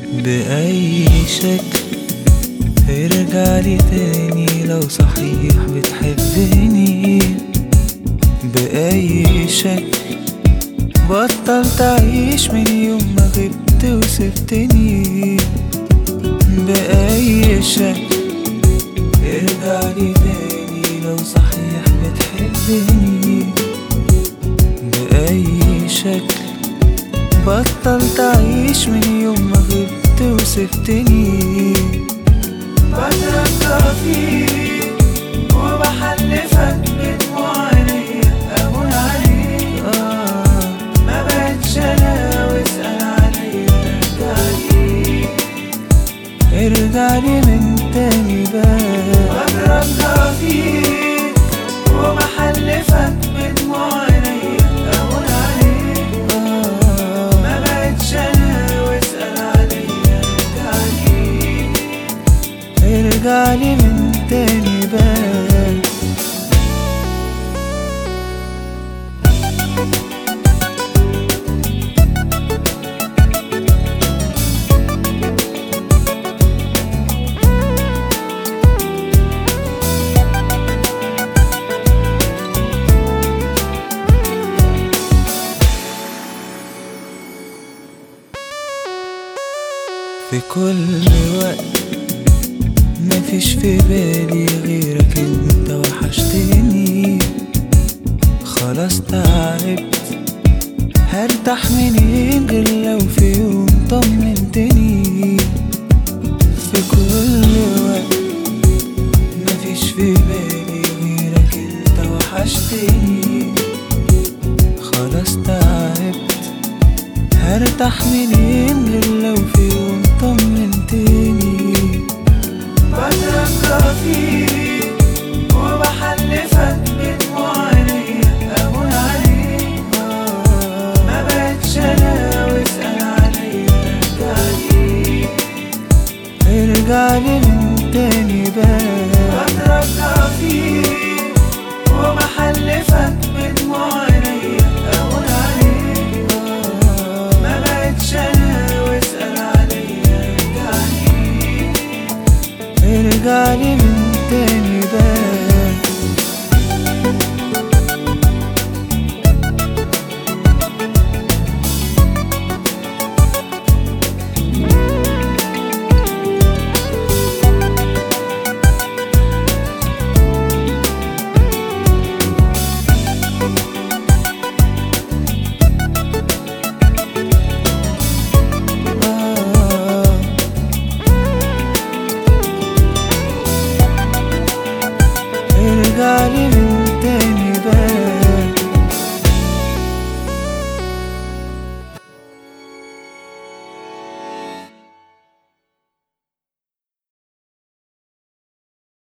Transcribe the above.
بأي شكل ارجعلي تاني لو صحيح بتحبني. بأي شكل بطل تعيش من يوم ما غبت وسبتني. بأي شكل ارجعلي تاني لو صحيح بتحبني. بأي شكل بطل تعيش من يوم ما غبت وسبتني. بترجى فيك وبحلفك بدموع عينيا أهون عليك. ما بقتش أنا واسأل عليا. ارجعلي من تاني بقى. بترجى فيك وبحلفك بدموع عينيا أهون عليك. ما بقتش أنا واسأل عليا. ارجعلي من تاني بقى. في كل وقت مفيش في بالي غيرك انت وحشتني. خلاص تعبت هرتاح منين غير لو في يوم طمنتني. في كل وقت مفيش في بالي غيرك انت وحشتني. خلاص تعبت هرتاح منين غير لو في يوم طمنتني. بترجى فيك